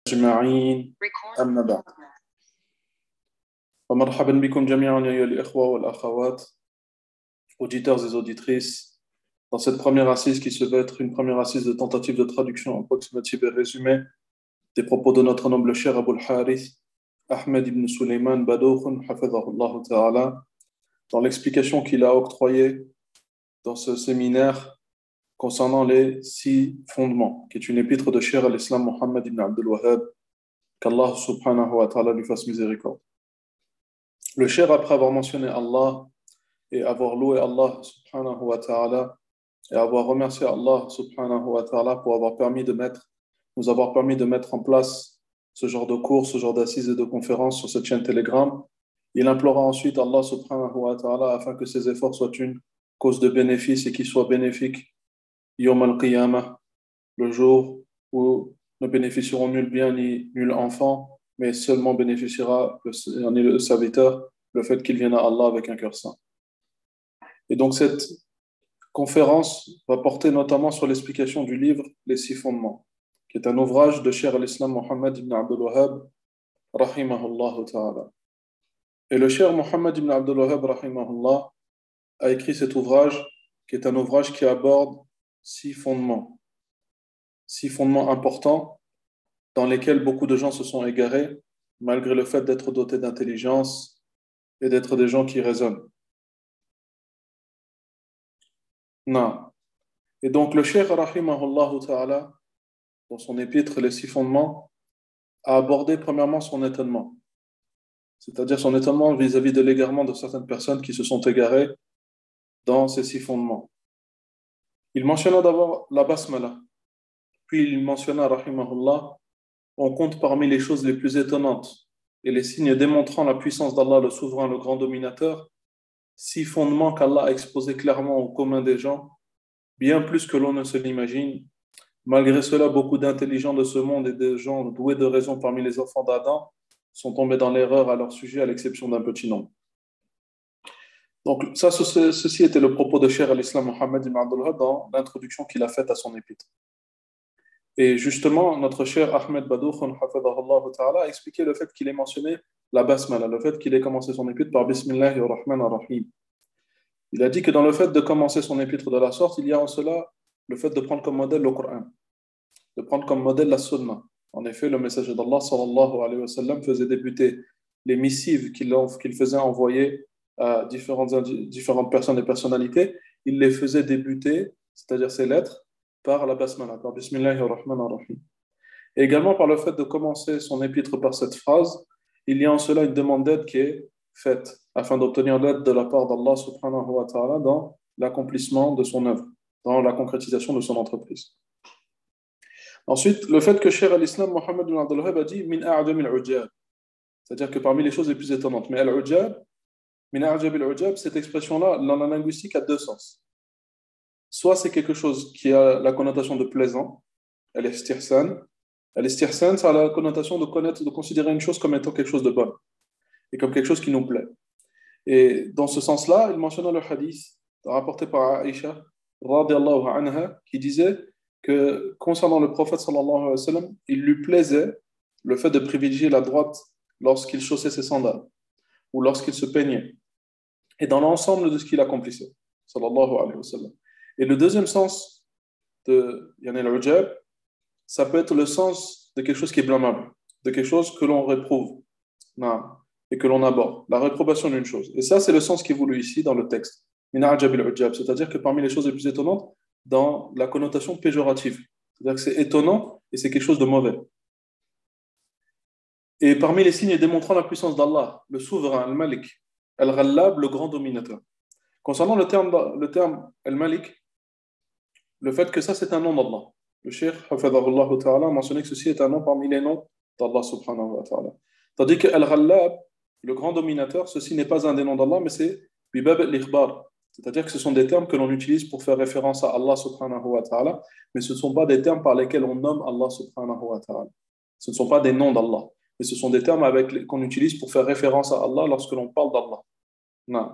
أجمعين أما بعد فمرحبا بكم جميعا أيها الإخوة والأخوات auditeurs et auditrices dans cette première assise qui se veut être une première assise de tentative de traduction approximative et résumée des propos de notre noble cher Abu al-Harith Ahmed ibn Sulayman Badoukhun hafidhahullah ta'ala dans l'explication qu'il a octroyée dans ce séminaire concernant les 6 fondements qui est une épître de Cheikh al-Islam Muhammad ibn Abdul Wahhab qu'Allah subhanahu wa ta'ala lui fasse miséricorde. Le Cheikh, après avoir mentionné Allah et avoir loué Allah subhanahu wa ta'ala et avoir remercié Allah subhanahu wa ta'ala pour nous avoir permis de mettre en place ce genre de cours, ce genre d'assises et de conférences sur cette chaîne Telegram, il implora ensuite Allah subhanahu wa ta'ala afin que ses efforts soient une cause de bénéfice et qu'ils soient bénéfiques Yawm al-Qiyamah, le jour où ne bénéficieront nul bien ni nul enfant, mais seulement bénéficiera le serviteur, le fait qu'il vienne à Allah avec un cœur saint. Et donc cette conférence va porter notamment sur l'explication du livre Les 6 fondements, qui est un ouvrage de Cheikh al-Islam Muhammad ibn Abdul Wahhab, rahimahullah ta'ala. Et le Cheikh Muhammad ibn Abdul Wahhab, rahimahullah, a écrit cet ouvrage, qui est un ouvrage qui aborde 6 fondements importants dans lesquels beaucoup de gens se sont égarés, malgré le fait d'être dotés d'intelligence et d'être des gens qui raisonnent. Non. Et donc le Cheikh rahimahullah ta'ala, dans son épître Les 6 fondements, a abordé premièrement son étonnement, c'est-à-dire son étonnement vis-à-vis de l'égarement de certaines personnes qui se sont égarées dans ces 6 fondements. Il mentionna d'abord la basmala, puis il mentionna rahimahullah, on compte parmi les choses les plus étonnantes et les signes démontrant la puissance d'Allah, le souverain, le grand dominateur, 6 fondements qu'Allah a exposés clairement au commun des gens, bien plus que l'on ne se l'imagine. Malgré cela, beaucoup d'intelligents de ce monde et des gens doués de raison parmi les enfants d'Adam sont tombés dans l'erreur à leur sujet, à l'exception d'un petit nombre. Donc, ceci était le propos de Cheikh al-Islam Muhammad ibn Abdul Wahhab dans l'introduction qu'il a faite à son épître. Et justement, notre cher Ahmed Badoukhun hafidhahullah ta'ala a expliqué le fait qu'il ait mentionné la basmala, le fait qu'il ait commencé son épître par Bismillahir Rahmanir Rahim. Il a dit que dans le fait de commencer son épître de la sorte, il y a en cela le fait de prendre comme modèle le Coran, de prendre comme modèle la Sunna. En effet, le messager d'Allah sallallahu alayhi wa sallam faisait débuter les missives qu'il faisait envoyer à différentes personnes et personnalités. Il les faisait débuter, c'est-à-dire ces lettres, par la basmala, par Bismillahir Rahmanir Rahim. Et également par le fait de commencer son épître par cette phrase, il y a en cela une demande d'aide qui est faite afin d'obtenir l'aide de la part d'Allah subhanahu wa ta'ala dans l'accomplissement de son œuvre, dans la concrétisation de son entreprise. Ensuite, le fait que Cheikh al-Islam Muhammad ibn Abdul Wahhab a dit min a'jam al-ujab, c'est-à-dire que parmi les choses les plus étonnantes. Mais al-ujab, min a'jab al-ujab, cette expression-là, dans la linguistique, a 2 sens. Soit c'est quelque chose qui a la connotation de plaisant, al-istihsan. Al-istihsan, ça a la connotation de connaître, de considérer une chose comme étant quelque chose de bon et comme quelque chose qui nous plaît. Et dans ce sens-là, il mentionne le hadith rapporté par Aïcha radiyallahu anha qui disait que concernant le prophète sallallahu alayhi wa sallam, il lui plaisait le fait de privilégier la droite lorsqu'il chaussait ses sandales ou lorsqu'il se peignait et dans l'ensemble de ce qu'il accomplissait sallallahu alayhi wa sallam. Et le deuxième sens de yani al-ujab, ça peut être le sens de quelque chose qui est blâmable, de quelque chose que l'on réprouve et que l'on aborde, la réprobation d'une chose. Et ça, c'est le sens qui est voulu ici dans le texte. C'est-à-dire que parmi les choses les plus étonnantes, dans la connotation péjorative. C'est-à-dire que c'est étonnant et c'est quelque chose de mauvais. Et parmi les signes démontrant la puissance d'Allah, le souverain, Al-Malik, Al-Ghallab, le grand dominateur. Concernant le terme Al-Malik, le fait que ça, c'est un nom d'Allah. Le Cheikh, hafidhahullah ta'ala, a mentionné que ceci est un nom parmi les noms d'Allah subhanahu wa ta'ala. Tandis que Al-Ghallab, le grand dominateur, ceci n'est pas un des noms d'Allah, mais c'est Bibab al-Ikhbar. C'est-à-dire que ce sont des termes que l'on utilise pour faire référence à Allah subhanahu wa ta'ala, mais ce ne sont pas des termes par lesquels on nomme Allah subhanahu wa ta'ala. Ce ne sont pas des noms d'Allah, mais ce sont des termes qu'on utilise pour faire référence à Allah lorsque l'on parle d'Allah. Non.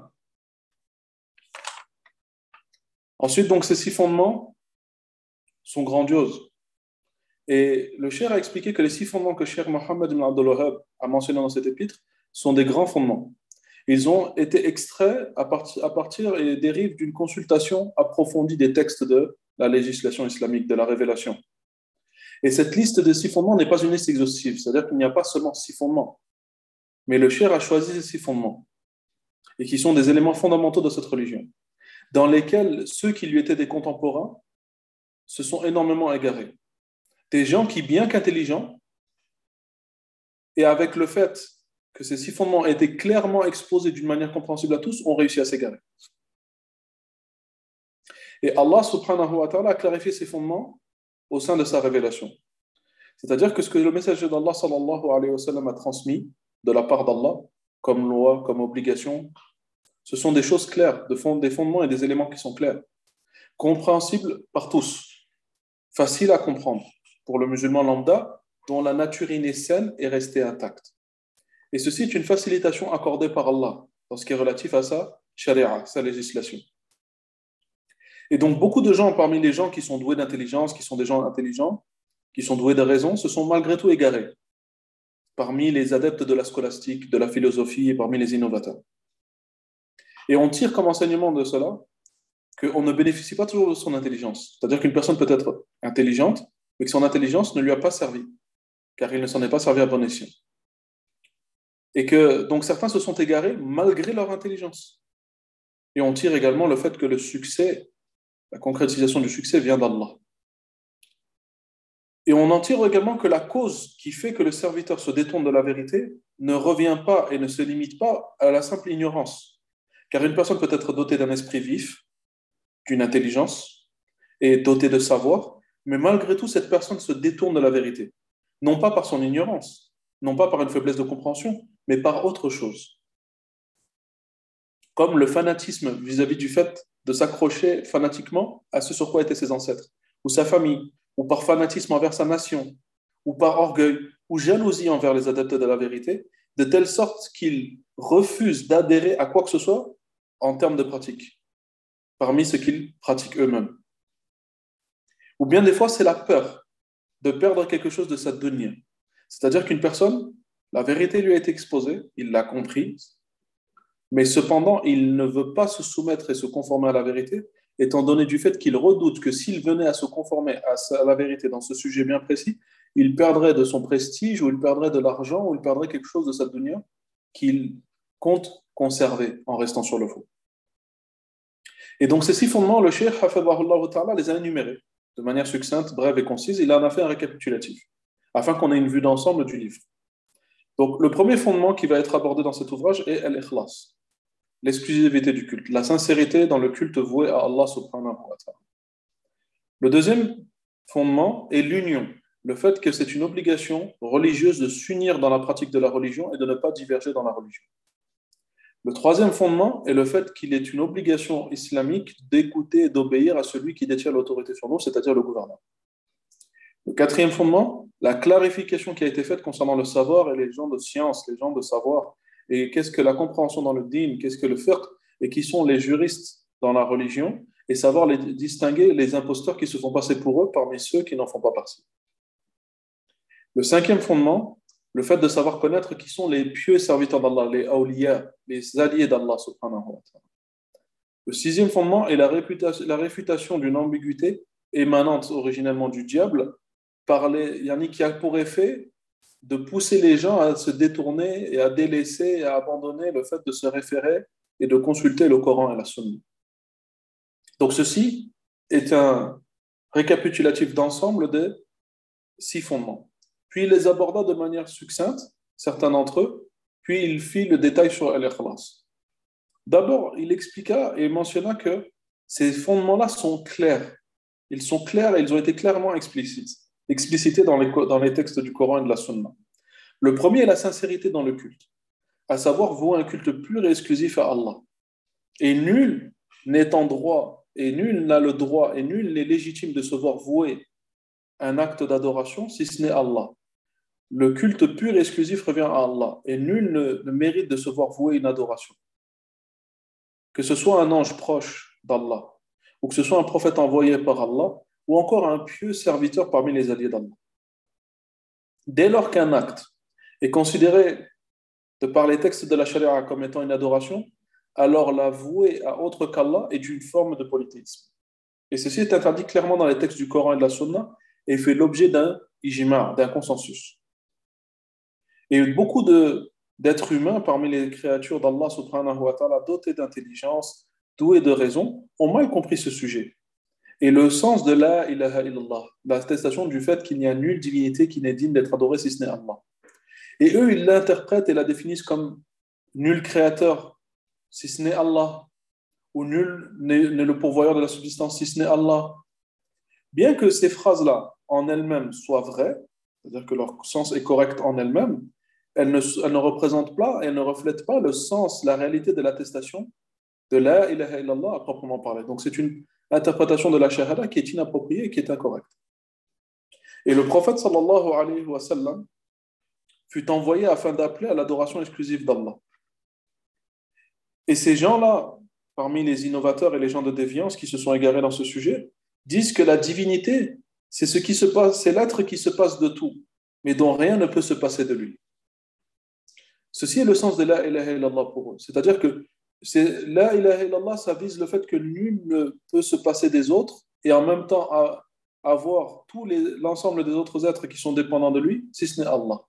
Ensuite, donc, ces 6 fondements sont grandioses. Et le cheikh a expliqué que les 6 fondements que Cheikh Mohammed ibn Abdul Wahhab a mentionnés dans cet épître sont des grands fondements. Ils ont été extraits à partir et dérivent d'une consultation approfondie des textes de la législation islamique, de la révélation. Et cette liste de 6 fondements n'est pas une liste exhaustive, c'est-à-dire qu'il n'y a pas seulement 6 fondements, mais le cheikh a choisi ces 6 fondements, et qui sont des éléments fondamentaux de cette religion, dans lesquels ceux qui lui étaient des contemporains se sont énormément égarés. Des gens qui, bien qu'intelligents, et avec le fait que ces 6 fondements étaient clairement exposés d'une manière compréhensible à tous, ont réussi à s'égarer. Et Allah subhanahu wa ta'ala a clarifié ces fondements au sein de sa révélation. C'est-à-dire que ce que le messager d'Allah sallallahu alayhi wa sallam a transmis de la part d'Allah, comme loi, comme obligation, ce sont des choses claires, des fondements et des éléments qui sont clairs, compréhensibles par tous, faciles à comprendre pour le musulman lambda, dont la nature innée saine est restée intacte. Et ceci est une facilitation accordée par Allah dans ce qui est relatif à sa sharia, sa législation. Et donc, beaucoup de gens, parmi les gens qui sont doués d'intelligence, qui sont des gens intelligents, qui sont doués de raison, se sont malgré tout égarés parmi les adeptes de la scolastique, de la philosophie et parmi les innovateurs. Et on tire comme enseignement de cela qu'on ne bénéficie pas toujours de son intelligence. C'est-à-dire qu'une personne peut être intelligente, mais que son intelligence ne lui a pas servi, car il ne s'en est pas servi à bon escient. Et que donc certains se sont égarés malgré leur intelligence. Et on tire également le fait que le succès, la concrétisation du succès vient d'Allah. Et on en tire également que la cause qui fait que le serviteur se détourne de la vérité ne revient pas et ne se limite pas à la simple ignorance. Car une personne peut être dotée d'un esprit vif, d'une intelligence et dotée de savoir, mais malgré tout, cette personne se détourne de la vérité. Non pas par son ignorance, non pas par une faiblesse de compréhension, mais par autre chose. Comme le fanatisme vis-à-vis du fait de s'accrocher fanatiquement à ce sur quoi étaient ses ancêtres, ou sa famille, ou par fanatisme envers sa nation, ou par orgueil, ou jalousie envers les adeptes de la vérité, de telle sorte qu'ils refusent d'adhérer à quoi que ce soit en termes de pratique, parmi ce qu'ils pratiquent eux-mêmes. Ou bien des fois, c'est la peur de perdre quelque chose de sa dunya. C'est-à-dire qu'une personne, la vérité lui a été exposée, il l'a compris, mais cependant, il ne veut pas se soumettre et se conformer à la vérité, étant donné du fait qu'il redoute que s'il venait à se conformer à la vérité dans ce sujet bien précis, il perdrait de son prestige, ou il perdrait de l'argent, ou il perdrait quelque chose de sa dunya qu'il compte conserver en restant sur le faux. Et donc ces 6 fondements, le cheikh hafidhahullah ta'ala les a énumérés de manière succincte, brève et concise. Il en a fait un récapitulatif, afin qu'on ait une vue d'ensemble du livre. Donc le premier fondement qui va être abordé dans cet ouvrage est al-ikhlas, l'exclusivité du culte, la sincérité dans le culte voué à Allah subhanahu wa ta'ala. Le deuxième fondement est l'union, le fait que c'est une obligation religieuse de s'unir dans la pratique de la religion et de ne pas diverger dans la religion. Le troisième fondement est le fait qu'il est une obligation islamique d'écouter et d'obéir à celui qui détient l'autorité sur nous, c'est-à-dire le gouverneur. Le quatrième fondement, la clarification qui a été faite concernant le savoir et les gens de science, les gens de savoir, et qu'est-ce que la compréhension dans le dîn, qu'est-ce que le fiqh, et qui sont les juristes dans la religion, et savoir les distinguer les imposteurs qui se font passer pour eux parmi ceux qui n'en font pas partie. Le cinquième fondement, le fait de savoir connaître qui sont les pieux serviteurs d'Allah, les awliya, les alliés d'Allah subhanahu wa ta'ala. Le sixième fondement est la réfutation d'une ambiguïté émanante originellement du diable, qui a pour effet de pousser les gens à se détourner et à délaisser et à abandonner le fait de se référer et de consulter le Coran et la Sunna. Donc ceci est un récapitulatif d'ensemble des 6 fondements. Puis il les aborda de manière succincte, certains d'entre eux, puis il fit le détail sur al-ikhlas. D'abord, il expliqua et mentionna que ces fondements-là sont clairs. Ils sont clairs et ils ont été clairement explicités dans les textes du Coran et de la Sunna. Le premier est la sincérité dans le culte, à savoir vouer un culte pur et exclusif à Allah. Et nul n'est en droit, et nul n'a le droit, et nul n'est légitime de se voir vouer un acte d'adoration si ce n'est Allah. Le culte pur et exclusif revient à Allah, et nul ne mérite de se voir vouer une adoration. Que ce soit un ange proche d'Allah, ou que ce soit un prophète envoyé par Allah, ou encore un pieux serviteur parmi les alliés d'Allah. Dès lors qu'un acte est considéré de par les textes de la charia comme étant une adoration, alors la vouer à autre qu'Allah est une forme de polythéisme. Et ceci est interdit clairement dans les textes du Coran et de la Sunna et fait l'objet d'un ijma', d'un consensus. Et beaucoup d'êtres humains parmi les créatures d'Allah subhanahu wa ta'ala dotés d'intelligence, doués de raison, ont mal compris ce sujet. Et le sens de la ilaha illallah, l'attestation du fait qu'il n'y a nulle divinité qui n'est digne d'être adorée si ce n'est Allah. Et eux, ils l'interprètent et la définissent comme nul créateur si ce n'est Allah, ou nul n'est le pourvoyeur de la subsistance si ce n'est Allah. Bien que ces phrases-là, en elles-mêmes, soient vraies, c'est-à-dire que leur sens est correct en elles-mêmes, elles ne représentent pas, elles ne reflètent pas le sens, la réalité de l'attestation de la ilaha illallah à proprement parler. Donc c'est une interprétation de la shahada qui est inappropriée et qui est incorrecte. Et le prophète sallallahu alayhi wa sallam fut envoyé afin d'appeler à l'adoration exclusive d'Allah. Et ces gens-là, parmi les innovateurs et les gens de déviance qui se sont égarés dans ce sujet, disent que la divinité, c'est ce qui se passe, c'est l'être qui se passe de tout, mais dont rien ne peut se passer de lui. Ceci est le sens de la ilaha illallah pour eux. C'est-à-dire que la ilaha illallah, ça vise le fait que nul ne peut se passer des autres et en même temps avoir l'ensemble des autres êtres qui sont dépendants de lui, si ce n'est Allah.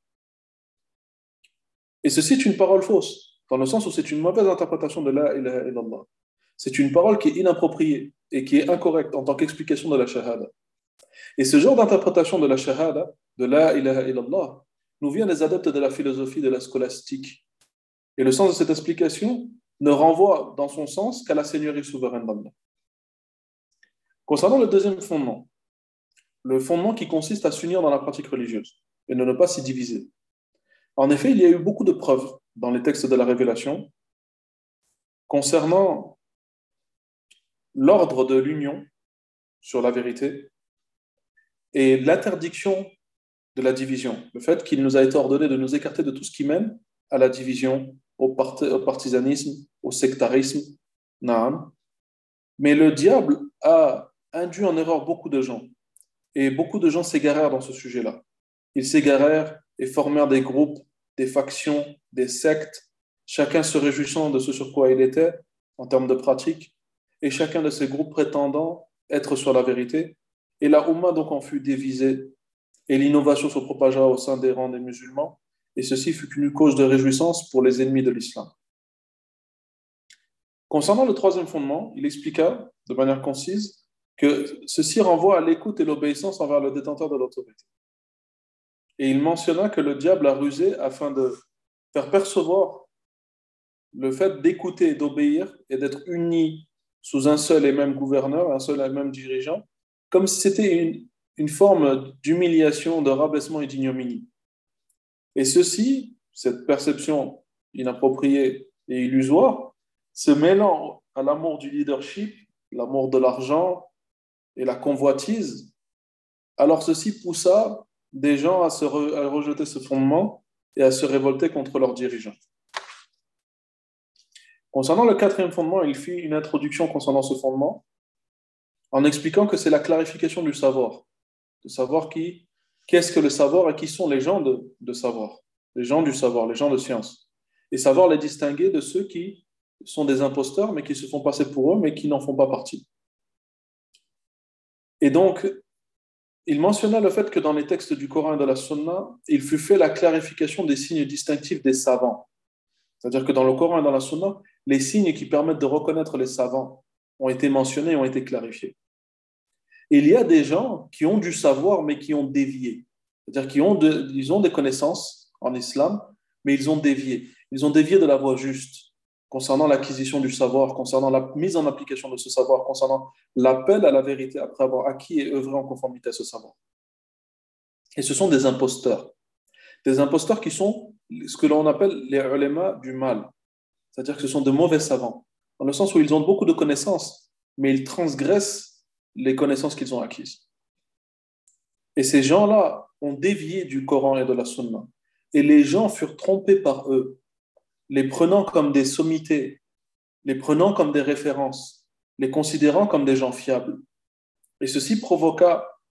Et ceci est une parole fausse, dans le sens où c'est une mauvaise interprétation de la ilaha illallah. C'est une parole qui est inappropriée et qui est incorrecte en tant qu'explication de la shahada. Et ce genre d'interprétation de la shahada, de la ilaha illallah, nous vient des adeptes de la philosophie de la scolastique. Et le sens de cette explication ne renvoie dans son sens qu'à la seigneurie souveraine d'Allah. Concernant le deuxième fondement, le fondement qui consiste à s'unir dans la pratique religieuse et de ne pas s'y diviser. En effet, il y a eu beaucoup de preuves dans les textes de la Révélation concernant l'ordre de l'union sur la vérité et l'interdiction de la division, le fait qu'il nous a été ordonné de nous écarter de tout ce qui mène à la division, au partisanisme, au sectarisme. Naam. Mais le diable a induit en erreur beaucoup de gens, et beaucoup de gens s'égarèrent dans ce sujet-là. Ils s'égarèrent et formèrent des groupes, des factions, des sectes, chacun se réjouissant de ce sur quoi il était en termes de pratique, et chacun de ces groupes prétendant être sur la vérité. Et la Ummah donc en fut divisée, et l'innovation se propagea au sein des rangs des musulmans, et ceci fut une cause de réjouissance pour les ennemis de l'islam. Concernant le troisième fondement, il expliqua de manière concise que ceci renvoie à l'écoute et l'obéissance envers le détenteur de l'autorité. Et il mentionna que le diable a rusé afin de faire percevoir le fait d'écouter et d'obéir et d'être unis sous un seul et même gouverneur, un seul et même dirigeant, comme si c'était une forme d'humiliation, de rabaissement et d'ignominie. Et ceci, cette perception inappropriée et illusoire, se mêlant à l'amour du leadership, l'amour de l'argent et la convoitise, alors ceci poussa des gens à rejeter ce fondement et à se révolter contre leurs dirigeants. Concernant le quatrième fondement, il fit une introduction concernant ce fondement en expliquant que c'est la clarification du savoir, de savoir qu'est-ce que le savoir et qui sont les gens de savoir, les gens du savoir, les gens de science, et savoir les distinguer de ceux qui sont des imposteurs, mais qui se font passer pour eux, mais qui n'en font pas partie. Et donc, il mentionna le fait que dans les textes du Coran et de la Sunna, il fut fait la clarification des signes distinctifs des savants. C'est-à-dire que dans le Coran et dans la Sunna, les signes qui permettent de reconnaître les savants ont été mentionnés et ont été clarifiés. Et il y a des gens qui ont du savoir, mais qui ont dévié. C'est-à-dire qu'ils ont des connaissances en islam, mais ils ont dévié. Ils ont dévié de la voie juste concernant l'acquisition du savoir, concernant la mise en application de ce savoir, concernant l'appel à la vérité après avoir acquis et œuvré en conformité à ce savoir. Et ce sont des imposteurs. Des imposteurs qui sont ce que l'on appelle les ulama du mal. C'est-à-dire que ce sont de mauvais savants, dans le sens où ils ont beaucoup de connaissances, mais ils transgressent les connaissances qu'ils ont acquises. Et ces gens-là ont dévié du Coran et de la Sunna. Et les gens furent trompés par eux, les prenant comme des sommités, les prenant comme des références, les considérant comme des gens fiables. Et ceci provoqua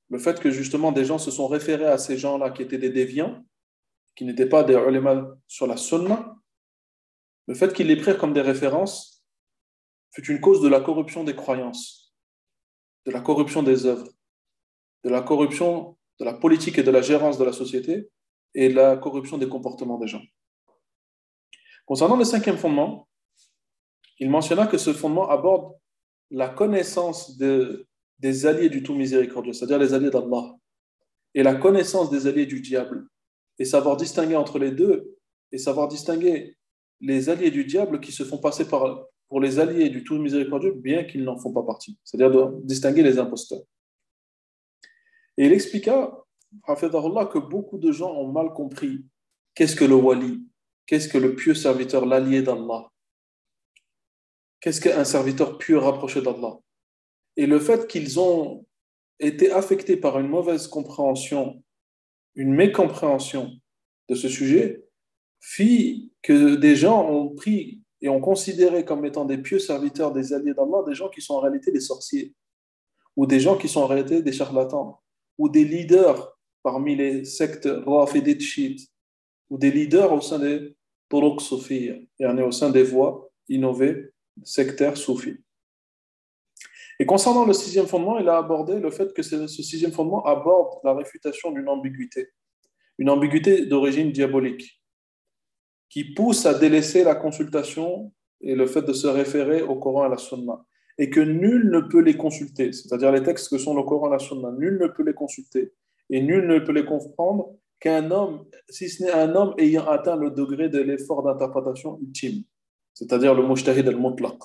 le fait que justement des gens se sont référés à ces gens-là qui étaient des déviants, qui n'étaient pas des ulama sur la sunna, le fait qu'ils les prirent comme des références fut une cause de la corruption des croyances, de la corruption des œuvres, de la corruption de la politique et de la gérance de la société et de la corruption des comportements des gens. Concernant le cinquième fondement, il mentionna que ce fondement aborde la connaissance des alliés du tout miséricordieux, c'est-à-dire les alliés d'Allah, et la connaissance des alliés du diable, et savoir distinguer entre les deux, et savoir distinguer les alliés du diable qui se font passer pour les alliés du tout miséricordieux, bien qu'ils n'en font pas partie, c'est-à-dire de distinguer les imposteurs. Et il expliqua, hafidahullah, que beaucoup de gens ont mal compris qu'est-ce que le wali, qu'est-ce que le pieux serviteur, l'allié d'Allah, qu'est-ce qu'un serviteur pieux rapproché d'Allah. Et le fait qu'ils ont été affectés par une mauvaise compréhension, une mécompréhension de ce sujet, fit que des gens ont pris et ont considéré comme étant des pieux serviteurs, des alliés d'Allah, des gens qui sont en réalité des sorciers, ou des gens qui sont en réalité des charlatans, ou des leaders parmi les sectes rafidites chiites, ou des leaders au sein des turuq soufis, et au sein des voies innovées sectaires soufis. Et concernant le sixième fondement, il a abordé le fait que ce sixième fondement aborde la réfutation d'une ambiguïté, une ambiguïté d'origine diabolique, qui pousse à délaisser la consultation et le fait de se référer au Coran et à la Sunna, et que nul ne peut les consulter, c'est-à-dire les textes que sont le Coran et la Sunna, nul ne peut les consulter, et nul ne peut les comprendre qu'un homme, si ce n'est un homme ayant atteint le degré de l'effort d'interprétation ultime, c'est-à-dire le mujtahid al-mutlaq.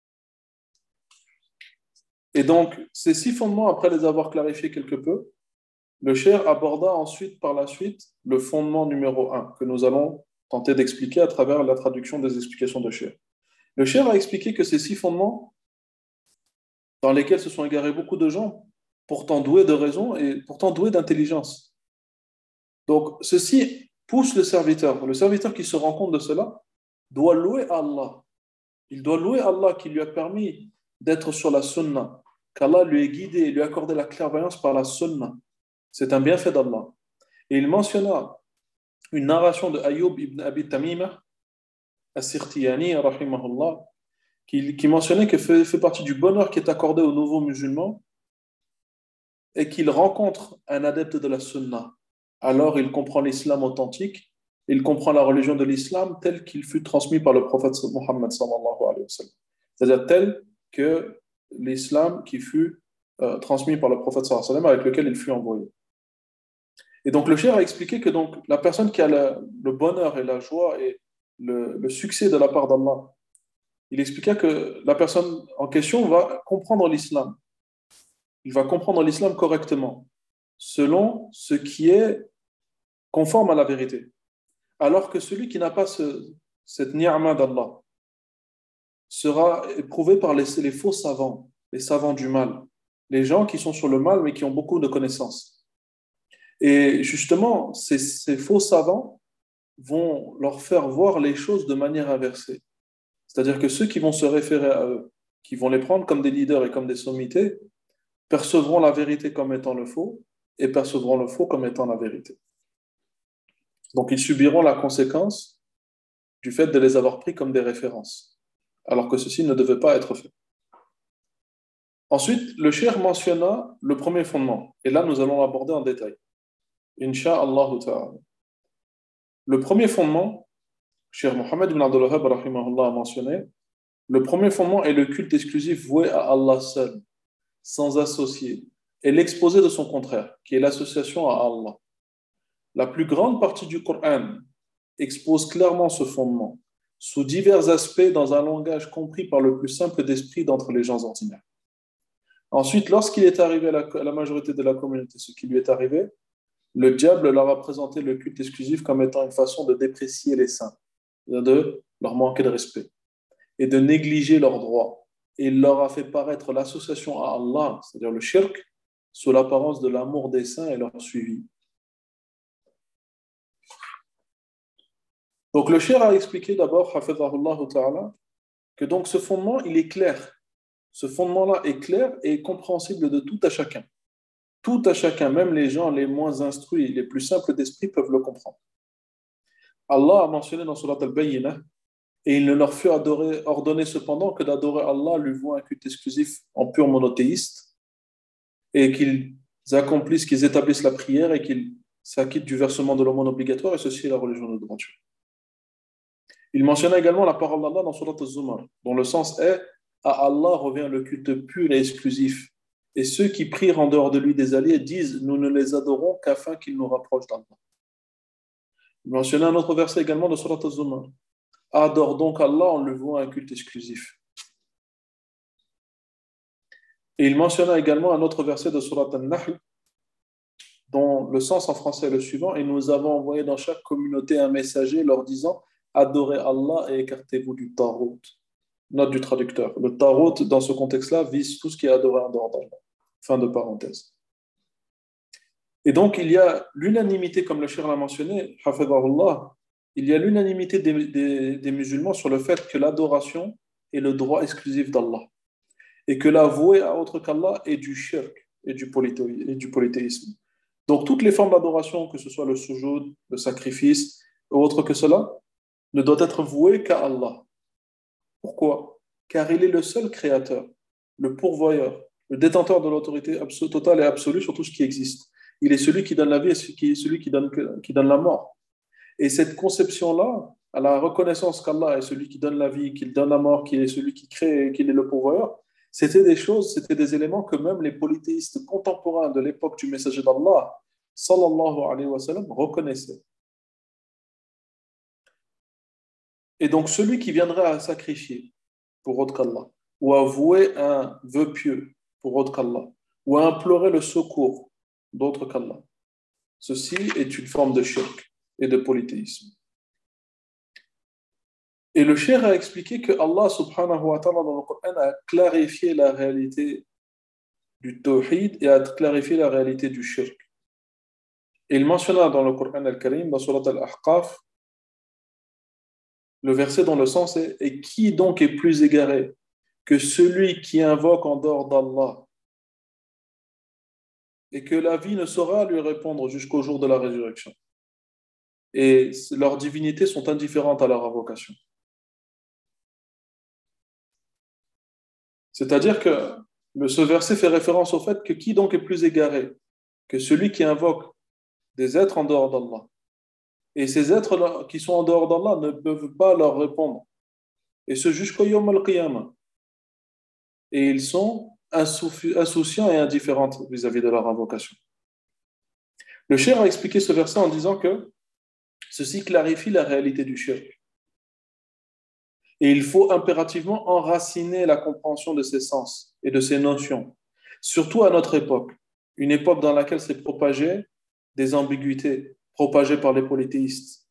Et donc, ces six fondements, après les avoir clarifiés quelque peu, le cheikh aborda ensuite, par la suite, le fondement numéro un, que nous allons tenter d'expliquer à travers la traduction des explications de cheikh. Le cheikh a expliqué que ces six fondements, dans lesquels se sont égarés beaucoup de gens, pourtant doués de raison et pourtant doués d'intelligence. Donc, ceci pousse le serviteur qui se rend compte de cela, doit louer Allah. Il doit louer Allah qui lui a permis d'être sur la sunna, qu'Allah lui ait guidé et lui a accordé la clairvoyance par la sunna. C'est un bienfait d'Allah. Et il mentionna une narration de Ayyub ibn Abi Tamima, As-Sirtiyani, rahimahullah, qui mentionnait que fait partie du bonheur qui est accordé aux nouveaux musulmans et qu'il rencontre un adepte de la sunna. Alors il comprend l'islam authentique, il comprend la religion de l'islam telle qu'il fut transmis par le prophète Mohammed sallallahu alayhi wa sallam. C'est-à-dire tel que l'islam qui fut transmis par le prophète sallallahu alayhi wa sallam avec lequel il fut envoyé. Et donc le cheikh a expliqué que donc, la personne qui a le bonheur et la joie et le succès de la part d'Allah, il expliqua que la personne en question va comprendre l'islam. Il va comprendre l'islam correctement, selon ce qui est conforme à la vérité. Alors que celui qui n'a pas cette ni'ma d'Allah sera éprouvé par les faux savants, les savants du mal, les gens qui sont sur le mal mais qui ont beaucoup de connaissances. Et justement, ces faux savants vont leur faire voir les choses de manière inversée. C'est-à-dire que ceux qui vont se référer à eux, qui vont les prendre comme des leaders et comme des sommités, percevront la vérité comme étant le faux et percevront le faux comme étant la vérité. Donc ils subiront la conséquence du fait de les avoir pris comme des références, alors que ceci ne devait pas être fait. Ensuite, le cheikh mentionna le premier fondement, et là nous allons l'aborder en détail. Inch'Allah ta'ala. Le premier fondement, Cheikh Mohammed ibn Abdul Wahhab rahimahullah a mentionné, le premier fondement est le culte exclusif voué à Allah seul, sans associé, et l'exposé de son contraire, qui est l'association à Allah. La plus grande partie du Coran expose clairement ce fondement, sous divers aspects dans un langage compris par le plus simple d'esprit d'entre les gens ordinaires. Ensuite, lorsqu'il est arrivé à la majorité de la communauté, ce qui lui est arrivé, le diable leur a présenté le culte exclusif comme étant une façon de déprécier les saints, de leur manquer de respect et de négliger leurs droits. Et il leur a fait paraître l'association à Allah, c'est-à-dire le shirk, sous l'apparence de l'amour des saints et leur suivi. Donc le cheikh a expliqué d'abord, hafidhahullah ta'ala, que donc ce fondement, il est clair. Ce fondement-là est clair et compréhensible de tout à chacun. tout à chacun, même les gens les moins instruits, les plus simples d'esprit peuvent le comprendre. Allah a mentionné dans Surat Al-Bayyinah, et il ne leur fut ordonné cependant que d'adorer Allah, lui vouant un culte exclusif en pur monothéiste, et qu'ils accomplissent, qu'ils établissent la prière et qu'ils s'acquittent du versement de l'aumône obligatoire, et ceci est la religion de droiture. Il mentionna également la parole d'Allah dans Surat Al-Zumar, dont le sens est: à Allah revient le culte pur et exclusif. Et ceux qui prient en dehors de lui des alliés disent: nous ne les adorons qu'afin qu'ils nous rapprochent d'Allah. Il mentionna un autre verset également de Surat Al-Zumar: adore donc Allah en lui vouant un culte exclusif. Et il mentionna également un autre verset de Surat Al-Nahl, dont le sens en français est le suivant: et nous avons envoyé dans chaque communauté un messager leur disant: adorez Allah et écartez-vous du Tarout. Note du traducteur. Le Tarout, dans ce contexte-là, vise tout ce qui est adoré en dehors d'Allah. Fin de parenthèse. Et donc, il y a l'unanimité, comme le cheikh l'a mentionné, hafidhahullah, il y a l'unanimité des musulmans sur le fait que l'adoration est le droit exclusif d'Allah et que l'avouer à autre qu'Allah est du shirk et du polythéisme. Donc, toutes les formes d'adoration, que ce soit le sujoud, le sacrifice ou autre que cela, ne doit être voué qu'à Allah. Pourquoi? Car il est le seul créateur, le pourvoyeur, le détenteur de l'autorité totale et absolue sur tout ce qui existe. Il est celui qui donne la vie et celui qui donne la mort. Et cette conception-là, à la reconnaissance qu'Allah est celui qui donne la vie, qu'il donne la mort, qu'il est celui qui crée et qu'il est le pourvoyeur, c'était des choses, c'était des éléments que même les polythéistes contemporains de l'époque du messager d'Allah, sallallahu alayhi wa sallam, reconnaissaient. Et donc, celui qui viendrait à sacrifier pour autre qu'Allah, ou à vouer un vœu pieux pour autre qu'Allah, ou à implorer le secours d'autre qu'Allah, ceci est une forme de shirk et de polythéisme. Et le cheikh a expliqué que Allah subhanahu wa ta'ala dans le Coran a clarifié la réalité du tawhid et a clarifié la réalité du shirk. Et il mentionna dans le Coran al-Karim, dans Surat al-Ahqaf, le verset dont le sens est: et qui donc est plus égaré que celui qui invoque en dehors d'Allah et que la vie ne saura lui répondre jusqu'au jour de la résurrection. Et leurs divinités sont indifférentes à leur invocation. C'est-à-dire que ce verset fait référence au fait que qui donc est plus égaré que celui qui invoque des êtres en dehors d'Allah. Et ces êtres qui sont en dehors d'Allah ne peuvent pas leur répondre. Et ce jusqu'au Yawm al-Qiyamah. Et ils sont insouciants et indifférents vis-à-vis de leur invocation. Le cheikh a expliqué ce verset en disant que ceci clarifie la réalité du shirk. Et il faut impérativement enraciner la compréhension de ces sens et de ces notions, surtout à notre époque, une époque dans laquelle s'est propagée des ambiguïtés propagées par les polythéistes.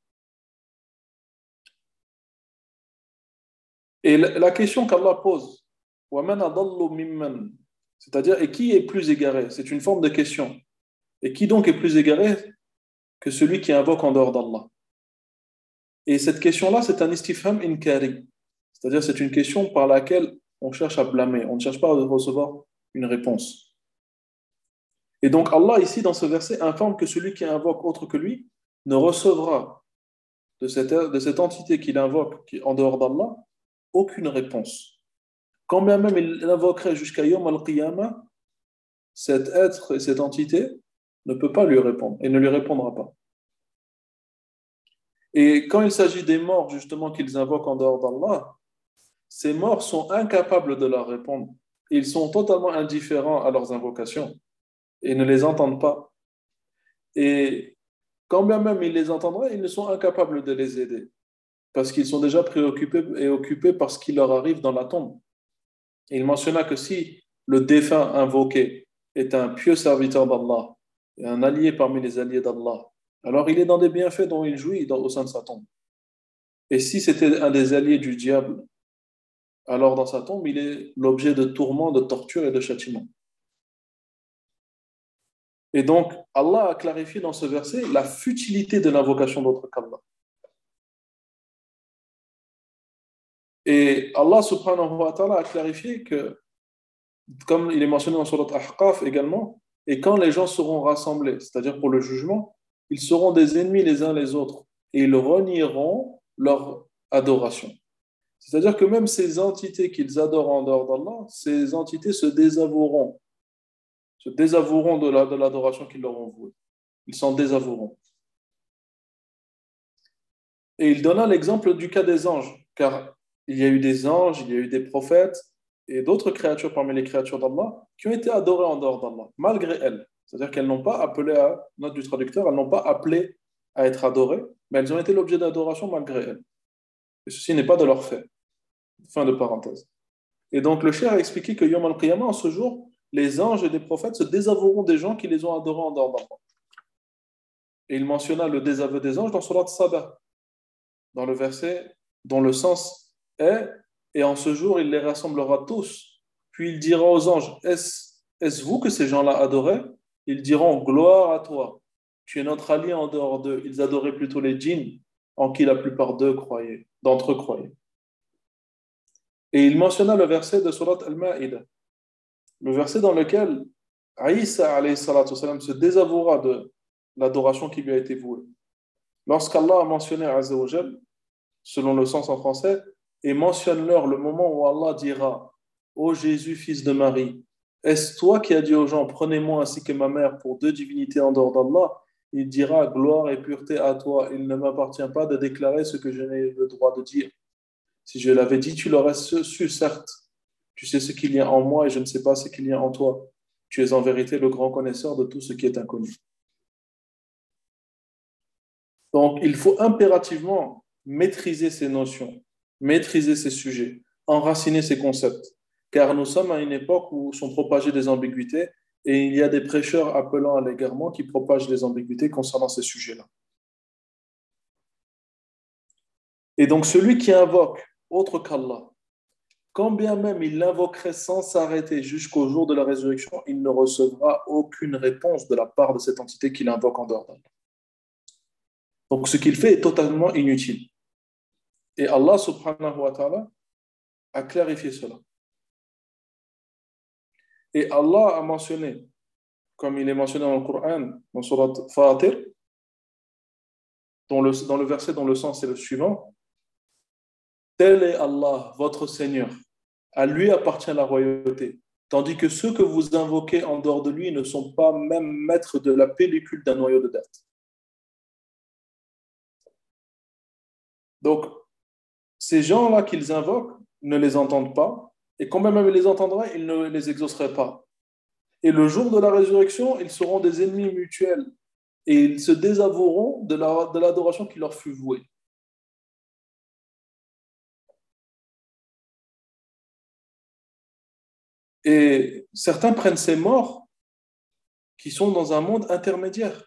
Et la question qu'Allah pose, c'est-à-dire, et qui est plus égaré? C'est une forme de question. Et qui donc est plus égaré que celui qui invoque en dehors d'Allah? Et cette question-là, c'est un istifham inkari. C'est-à-dire, c'est une question par laquelle on cherche à blâmer. On ne cherche pas à recevoir une réponse. Et donc, Allah, ici, dans ce verset, informe que celui qui invoque autre que lui ne recevra de cette entité qu'il invoque en dehors d'Allah aucune réponse. Quand bien même il invoquerait jusqu'à Yawm al-Qiyamah, cet être et cette entité ne peut pas lui répondre et ne lui répondra pas. Et quand il s'agit des morts, justement, qu'ils invoquent en dehors d'Allah, ces morts sont incapables de leur répondre. Ils sont totalement indifférents à leurs invocations et ne les entendent pas. Et quand bien même ils les entendraient, ils ne sont incapables de les aider parce qu'ils sont déjà préoccupés et occupés par ce qui leur arrive dans la tombe. Et il mentionna que si le défunt invoqué est un pieux serviteur d'Allah et un allié parmi les alliés d'Allah, alors il est dans des bienfaits dont il jouit au sein de sa tombe. Et si c'était un des alliés du diable, alors dans sa tombe, il est l'objet de tourments, de tortures et de châtiments. Et donc, Allah a clarifié dans ce verset la futilité de l'invocation d'autre qu'Allah. Et Allah subhanahu wa ta'ala a clarifié que, comme il est mentionné dans Surat Ahqaf également, Et quand les gens seront rassemblés, c'est-à-dire pour le jugement, ils seront des ennemis les uns les autres et ils renieront leur adoration. C'est-à-dire que même ces entités qu'ils adorent en dehors d'Allah, ces entités se désavoueront de l'adoration qu'ils leur ont vouée. Ils s'en désavoueront. Et il donna l'exemple du cas des anges, car il y a eu des anges, il y a eu des prophètes et d'autres créatures parmi les créatures d'Allah qui ont été adorées en dehors d'Allah, malgré elles. C'est-à-dire qu'elles n'ont pas appelé à, note du traducteur, elles n'ont pas appelé à être adorées, mais elles ont été l'objet d'adoration malgré elles. Et ceci n'est pas de leur fait. Fin de parenthèse. Et donc le cheikh a expliqué que Yom al-Qiyamah, en ce jour, les anges et les prophètes se désavoueront des gens qui les ont adorés en dehors d'Allah. Et il mentionna le désaveu des anges dans Surat Sabah, dans le verset dont le sens est et en ce jour il les rassemblera tous. Puis il dira aux anges, est-ce vous que ces gens-là adoraient? Ils diront, gloire à toi. Tu es notre allié en dehors d'eux. Ils adoraient plutôt les djinns, en qui la plupart d'entre eux croyaient. Et il mentionna le verset de Surat Al-Ma'idah, le verset dans lequel Aïssa alayhi salatu salam se désavouera de l'adoration qui lui a été vouée. Lorsqu'Allah a mentionné Azza wa Jal, selon le sens en français, et mentionne-leur le moment où Allah dira: Ô Jésus, fils de Marie, est-ce toi qui as dit aux gens, prenez-moi ainsi que ma mère pour deux divinités en dehors d'Allah? Il dira: gloire et pureté à toi, il ne m'appartient pas de déclarer ce que je n'ai le droit de dire. Si je l'avais dit, tu l'aurais su, certes. Tu sais ce qu'il y a en moi et je ne sais pas ce qu'il y a en toi. Tu es en vérité le grand connaisseur de tout ce qui est inconnu. Donc, il faut impérativement maîtriser ces notions, maîtriser ces sujets, enraciner ces concepts. Car nous sommes à une époque où sont propagées des ambiguïtés et il y a des prêcheurs appelant à l'égarement qui propagent des ambiguïtés concernant ces sujets-là. Et donc, celui qui invoque autre qu'Allah, quand bien même il l'invoquerait sans s'arrêter jusqu'au jour de la résurrection, il ne recevra aucune réponse de la part de cette entité qu'il invoque en dehors d'Allah. Donc, ce qu'il fait est totalement inutile. Et Allah subhanahu wa ta'ala a clarifié cela. Et Allah a mentionné, comme il est mentionné dans le Coran, dans Surat Fatir, dans le verset dont le sens est le suivant: tel est Allah, votre Seigneur. À lui appartient la royauté. Tandis que ceux que vous invoquez en dehors de lui ne sont pas même maîtres de la pellicule d'un noyau de date. Donc, ces gens-là qu'ils invoquent ne les entendent pas, et quand même ils les entendraient, ils ne les exauceraient pas. Et le jour de la résurrection, ils seront des ennemis mutuels, et ils se désavoueront de l'adoration qui leur fut vouée. Et certains prennent ces morts qui sont dans un monde intermédiaire,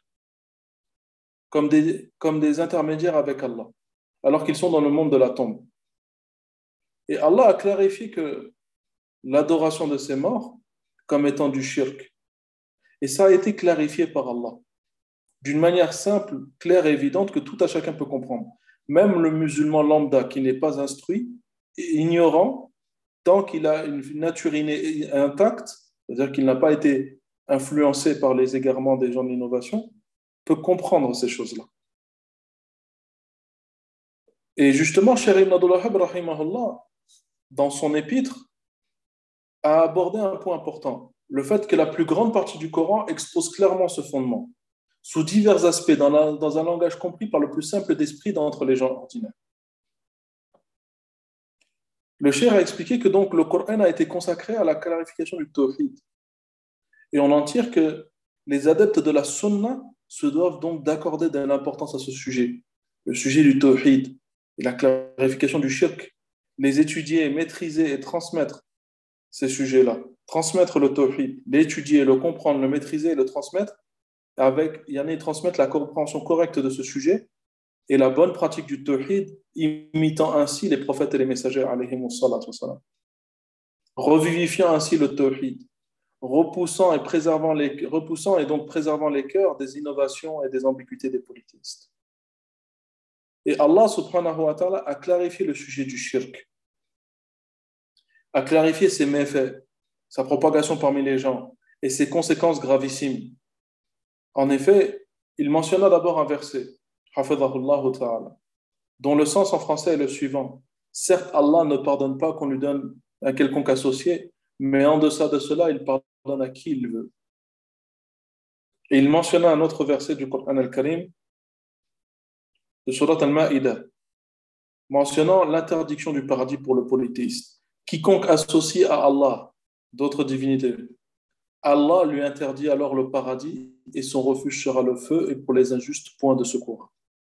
comme des intermédiaires avec Allah, alors qu'ils sont dans le monde de la tombe. Et Allah a clarifié que l'adoration de ces morts comme étant du shirk. Et ça a été clarifié par Allah, d'une manière simple, claire et évidente que tout à chacun peut comprendre. Même le musulman lambda qui n'est pas instruit, ignorant, tant qu'il a une nature innée intacte, c'est-à-dire qu'il n'a pas été influencé par les égarements des gens de l'innovation, peut comprendre ces choses-là. Et justement, Cheikh Ibn Abdul Wahhab, rahimahullah, dans son épître, a abordé un point important, le fait que la plus grande partie du Coran expose clairement ce fondement, sous divers aspects, dans un langage compris par le plus simple d'esprit d'entre les gens ordinaires. Le cheikh a expliqué que donc le Coran a été consacré à la clarification du tawhid. Et on en tire que les adeptes de la sunna se doivent donc d'accorder de l'importance à ce sujet, le sujet du tawhid et la clarification du shirk, les étudier, maîtriser et transmettre ces sujets-là. Transmettre le tawhid, l'étudier, le comprendre, le maîtriser et le transmettre, transmettre la compréhension correcte de ce sujet et la bonne pratique du tawhid, imitant ainsi les prophètes et les messagers, alayhimus salatu wassalam. Revivifiant ainsi le tawhid, repoussant et donc préservant les cœurs des innovations et des ambiguïtés des polythéistes. Et Allah subhanahu wa ta'ala a clarifié le sujet du shirk, a clarifié ses méfaits, sa propagation parmi les gens, et ses conséquences gravissimes. En effet, il mentionna d'abord un verset, Hafidhahullah ta'ala, dont le sens en français est le suivant. Certes, Allah ne pardonne pas qu'on lui donne un quelconque associé, mais en deçà de cela, il pardonne à qui il veut. Et il mentionna un autre verset du Coran al-Karim, de Surat al-Ma'idah, mentionnant l'interdiction du paradis pour le polythéiste. Quiconque associe à Allah d'autres divinités, Allah lui interdit alors le paradis et son refuge sera le feu et pour les injustes, point de secours.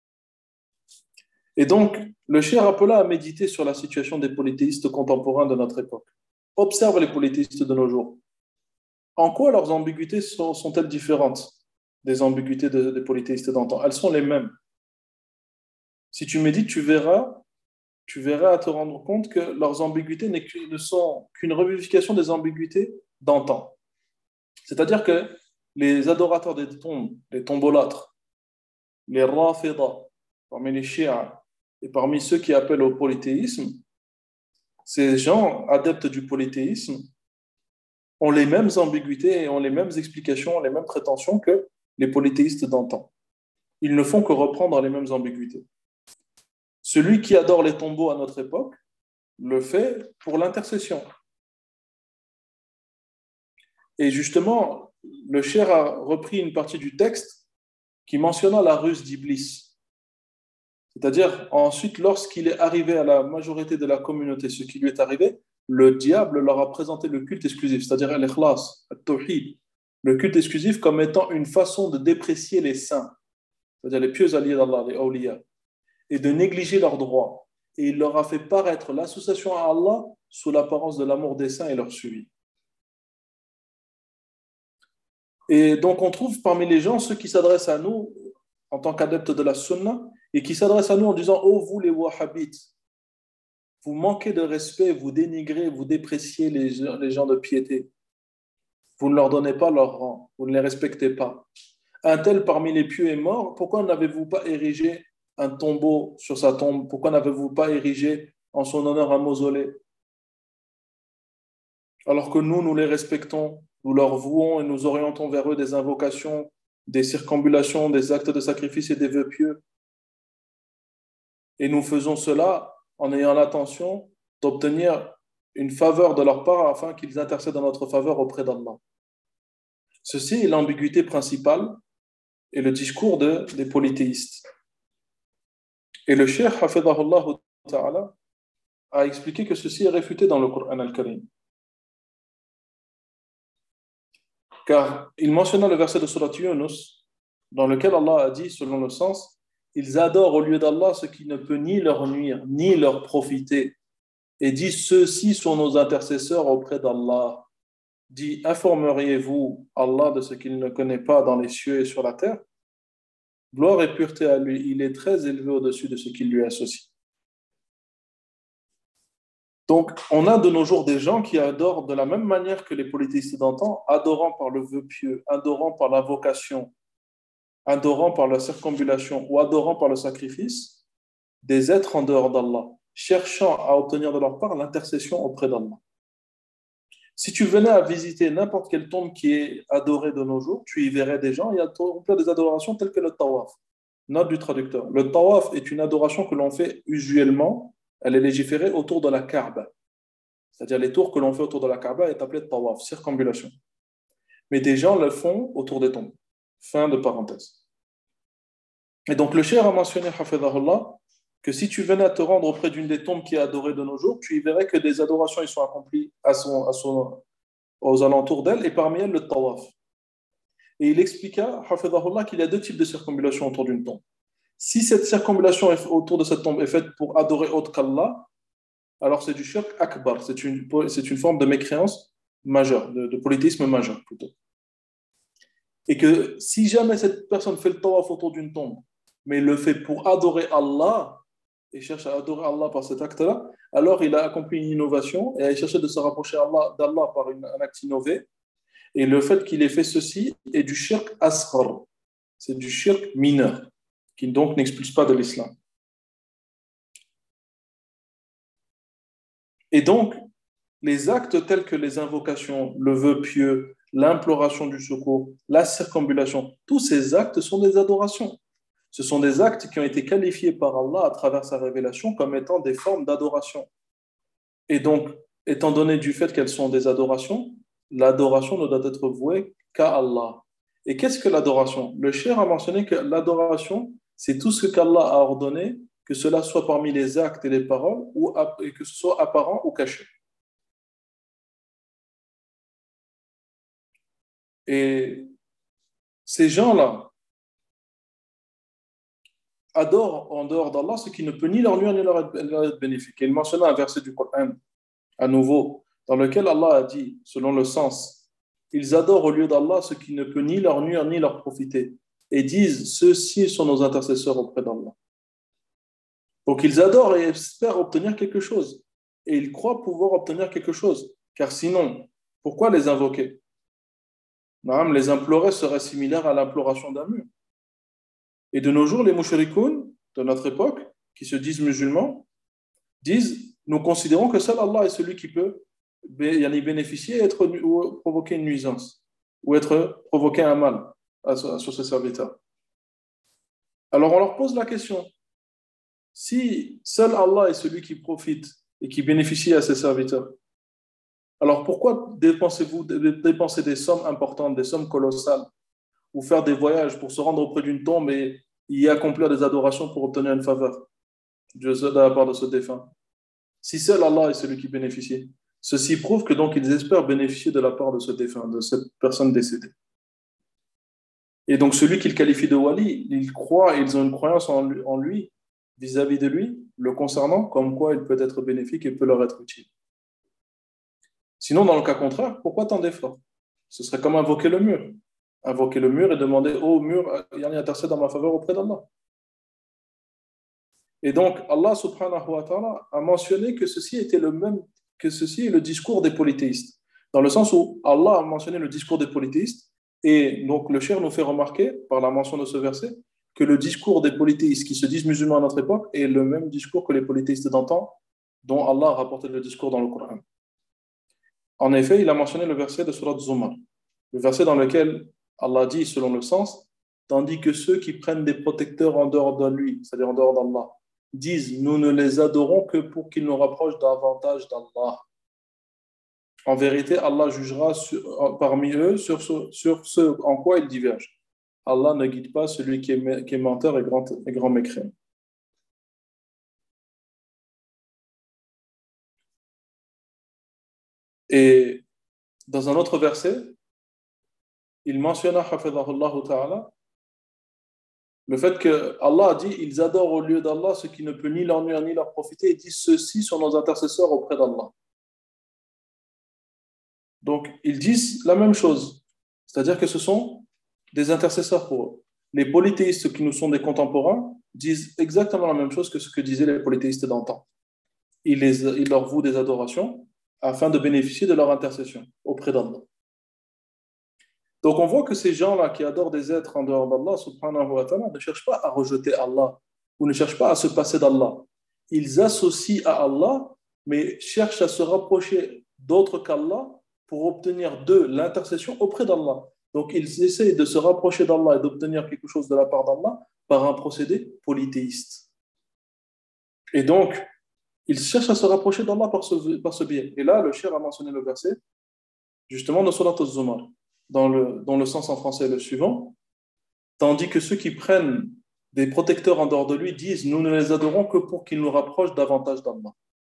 Et donc, le cheikh appela à méditer sur la situation des polythéistes contemporains de notre époque. Observe les polythéistes de nos jours. En quoi leurs ambiguïtés sont-elles différentes des ambiguïtés des polythéistes d'antan? Elles sont les mêmes. Si tu médites, tu verras à te rendre compte que leurs ambiguïtés ne sont qu'une revivification des ambiguïtés d'antan. C'est-à-dire que les adorateurs des tombes, les tombolâtres, les rafidah, parmi les chiites et parmi ceux qui appellent au polythéisme, ces gens adeptes du polythéisme ont les mêmes ambiguïtés et ont les mêmes explications, les mêmes prétentions que les polythéistes d'antan. Ils ne font que reprendre les mêmes ambiguïtés. Celui qui adore les tombeaux à notre époque le fait pour l'intercession. Et justement, le cheikh a repris une partie du texte qui mentionna la ruse d'Iblis. C'est-à-dire, ensuite, lorsqu'il est arrivé à la majorité de la communauté, ce qui lui est arrivé, le diable leur a présenté le culte exclusif, c'est-à-dire al-ikhlas, al-tawhid, le culte exclusif comme étant une façon de déprécier les saints, c'est-à-dire les pieux alliés d'Allah, les awliya, et de négliger leurs droits. Et il leur a fait paraître l'association à Allah sous l'apparence de l'amour des saints et leur suivi. Et donc, on trouve parmi les gens ceux qui s'adressent à nous en tant qu'adeptes de la sunna et qui s'adressent à nous en disant: oh, vous les wahhabites, vous manquez de respect, vous dénigrez, vous dépréciez les gens de piété. Vous ne leur donnez pas leur rang, vous ne les respectez pas. Un tel parmi les pieux est mort, pourquoi n'avez-vous pas érigé un tombeau sur sa tombe? Pourquoi n'avez-vous pas érigé en son honneur un mausolée? Alors que nous les respectons, nous leur vouons et nous orientons vers eux des invocations, des circambulations, des actes de sacrifice et des vœux pieux. Et nous faisons cela en ayant l'intention d'obtenir une faveur de leur part afin qu'ils intercèdent en notre faveur auprès d'Allah. Ceci est l'ambiguïté principale et le discours des polythéistes. Et le cheikh, hafidhahullah ta'ala, a expliqué que ceci est réfuté dans le Coran al-Karim. Car il mentionna le verset de Surat Yunus, dans lequel Allah a dit, selon le sens, ils adorent au lieu d'Allah ce qui ne peut ni leur nuire, ni leur profiter. Et dit, ceux-ci sont nos intercesseurs auprès d'Allah. Dit, informeriez-vous Allah de ce qu'il ne connaît pas dans les cieux et sur la terre? Gloire et pureté à lui, il est très élevé au-dessus de ce qu'il lui associe. Donc, on a de nos jours des gens qui adorent de la même manière que les polythéistes d'antan, adorant par le vœu pieux, adorant par la vocation, adorant par la circumambulation ou adorant par le sacrifice, des êtres en dehors d'Allah, cherchant à obtenir de leur part l'intercession auprès d'Allah. Si tu venais à visiter n'importe quelle tombe qui est adorée de nos jours, tu y verrais des gens, il y a plein des adorations telles que le tawaf. Note du traducteur. Le tawaf est une adoration que l'on fait usuellement, elle est légiférée autour de la Kaaba. C'est-à-dire les tours que l'on fait autour de la Kaaba est appelée tawaf, circambulation. Mais des gens le font autour des tombes. Fin de parenthèse. Et donc le cheikh a mentionné, hafidhahullah, que si tu venais à te rendre auprès d'une des tombes qui est adorée de nos jours, tu y verrais que des adorations y sont accomplies aux alentours d'elle, et parmi elles le tawaf. Et il expliqua, hafidhahullah, qu'il y a deux types de circumambulation autour d'une tombe. Si cette circumambulation autour de cette tombe est faite pour adorer autre qu'Allah, alors c'est du shirk akbar, c'est une forme de mécréance majeure, de polythéisme majeur plutôt. Et que si jamais cette personne fait le tawaf autour d'une tombe, mais le fait pour adorer Allah, et cherche à adorer Allah par cet acte-là, alors il a accompli une innovation et a cherché de se rapprocher d'Allah par un acte innové. Et le fait qu'il ait fait ceci est du shirk asghar, c'est du shirk mineur, qui donc n'expulse pas de l'islam. Et donc, les actes tels que les invocations, le vœu pieux, l'imploration du secours, la circumambulation, tous ces actes sont des adorations. Ce sont des actes qui ont été qualifiés par Allah à travers sa révélation comme étant des formes d'adoration. Et donc, étant donné du fait qu'elles sont des adorations, l'adoration ne doit être vouée qu'à Allah. Et qu'est-ce que l'adoration? Le cheikh a mentionné que l'adoration, c'est tout ce qu'Allah a ordonné, que cela soit parmi les actes et les paroles, et que ce soit apparent ou caché. Et ces gens-là adorent en dehors d'Allah ce qui ne peut ni leur nuire ni leur être bénéfique. Et il mentionne un verset du Coran, à nouveau, dans lequel Allah a dit, selon le sens, ils adorent au lieu d'Allah ce qui ne peut ni leur nuire ni leur profiter, et disent, ceux-ci sont nos intercesseurs auprès d'Allah. Donc ils adorent et espèrent obtenir quelque chose, et ils croient pouvoir obtenir quelque chose, car sinon, pourquoi les invoquer? Non, les implorer serait similaire à l'imploration d'un mur. Et de nos jours, les mouchrikoun de notre époque, qui se disent musulmans, disent, nous considérons que seul Allah est celui qui peut y bénéficier ou provoquer une nuisance, ou provoquer un mal sur ses serviteurs. Alors on leur pose la question, si seul Allah est celui qui profite et qui bénéficie à ses serviteurs, alors pourquoi dépensez-vous dépenser des sommes importantes, des sommes colossales, ou faire des voyages pour se rendre auprès d'une tombe et y accomplir des adorations pour obtenir une faveur de la part de ce défunt? Si seul Allah est celui qui bénéficie, ceci prouve que donc ils espèrent bénéficier de la part de ce défunt, de cette personne décédée. Et donc celui qu'ils qualifient de wali, ils croient, ils ont une croyance en lui, vis-à-vis de lui, le concernant, comme quoi il peut être bénéfique et peut leur être utile. Sinon, dans le cas contraire, pourquoi tant d'efforts? Ce serait comme invoquer le mur. Invoquer le mur et demander au mur, il y en a intercède en ma faveur auprès d'Allah. Et donc, Allah subhanahu wa ta'ala a mentionné que ceci était que ceci est le discours des polythéistes. Dans le sens où Allah a mentionné le discours des polythéistes, et donc le cheikh nous fait remarquer, par la mention de ce verset, que le discours des polythéistes qui se disent musulmans à notre époque est le même discours que les polythéistes d'antan, dont Allah a rapporté le discours dans le Coran. En effet, il a mentionné le verset de Surat Zumar, le verset dans lequel Allah dit, selon le sens, tandis que ceux qui prennent des protecteurs en dehors de lui, c'est-à-dire en dehors d'Allah, disent, nous ne les adorons que pour qu'ils nous rapprochent davantage d'Allah. En vérité, Allah jugera parmi eux sur ce en quoi ils divergent. Allah ne guide pas celui qui est menteur et grand mécréant. Et dans un autre verset, il mentionna, hafidhahullah ta'ala, le fait que Allah a dit, ils adorent au lieu d'Allah ce qui ne peut ni leur nuire ni leur profiter, et disent, ceux-ci sont nos intercesseurs auprès d'Allah. Donc, ils disent la même chose, c'est-à-dire que ce sont des intercesseurs pour eux. Les polythéistes qui nous sont des contemporains disent exactement la même chose que ce que disaient les polythéistes d'antan. Ils leur vouent des adorations afin de bénéficier de leur intercession auprès d'Allah. Donc, on voit que ces gens-là qui adorent des êtres en dehors d'Allah, subhanahu wa ta'ala, ne cherchent pas à rejeter Allah ou ne cherchent pas à se passer d'Allah. Ils associent à Allah, mais cherchent à se rapprocher d'autres qu'Allah pour obtenir d'eux l'intercession auprès d'Allah. Donc, ils essaient de se rapprocher d'Allah et d'obtenir quelque chose de la part d'Allah par un procédé polythéiste. Et donc, ils cherchent à se rapprocher d'Allah par ce biais. Et là, le cheikh a mentionné le verset, justement, de Surat al-Zumar, dont le sens en français est le suivant, tandis que ceux qui prennent des protecteurs en dehors de lui disent, nous ne les adorons que pour qu'ils nous rapprochent davantage d'Allah.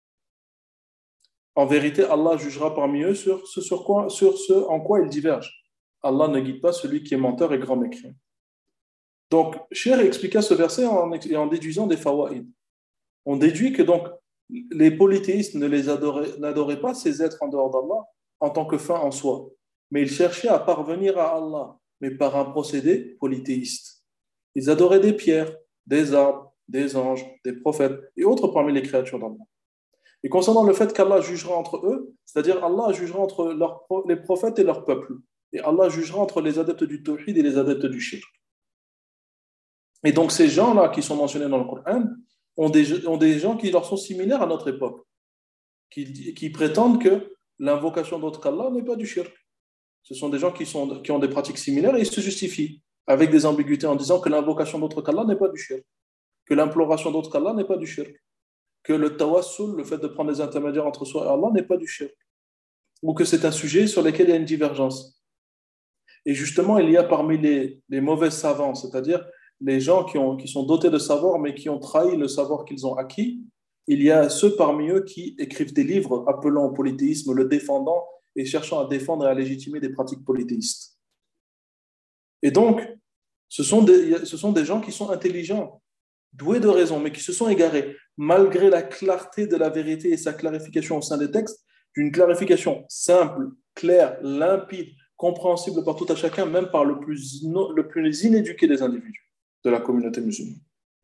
En vérité, Allah jugera parmi eux sur ce en quoi ils divergent. Allah ne guide pas celui qui est menteur et grand mécréant. Donc, Cheikh expliqua ce verset en déduisant des fawaïd. On déduit que donc les polythéistes n'adoraient pas ces êtres en dehors d'Allah en tant que fin en soi, mais ils cherchaient à parvenir à Allah, mais par un procédé polythéiste. Ils adoraient des pierres, des arbres, des anges, des prophètes et autres parmi les créatures d'Allah. Et concernant le fait qu'Allah jugera entre eux, c'est-à-dire Allah jugera entre les prophètes et leur peuple. Et Allah jugera entre les adeptes du tawhid et les adeptes du shirk. Et donc ces gens-là qui sont mentionnés dans le Coran ont des gens qui leur sont similaires à notre époque, qui prétendent que l'invocation d'autre qu'Allah n'est pas du shirk. Ce sont des gens qui ont des pratiques similaires et ils se justifient avec des ambiguïtés en disant que l'invocation d'autre qu'Allah n'est pas du shirk, que l'imploration d'autre qu'Allah n'est pas du shirk, que le tawassul, le fait de prendre des intermédiaires entre soi et Allah, n'est pas du shirk, ou que c'est un sujet sur lequel il y a une divergence. Et justement, il y a parmi les mauvais savants, c'est-à-dire les gens qui sont dotés de savoir, mais qui ont trahi le savoir qu'ils ont acquis, il y a ceux parmi eux qui écrivent des livres appelant au polythéisme, le défendant et cherchant à défendre et à légitimer des pratiques polythéistes. Et donc, ce sont des gens qui sont intelligents, doués de raison, mais qui se sont égarés, malgré la clarté de la vérité et sa clarification au sein des textes, d'une clarification simple, claire, limpide, compréhensible par tout à chacun, même par le plus inéduqué des individus de la communauté musulmane.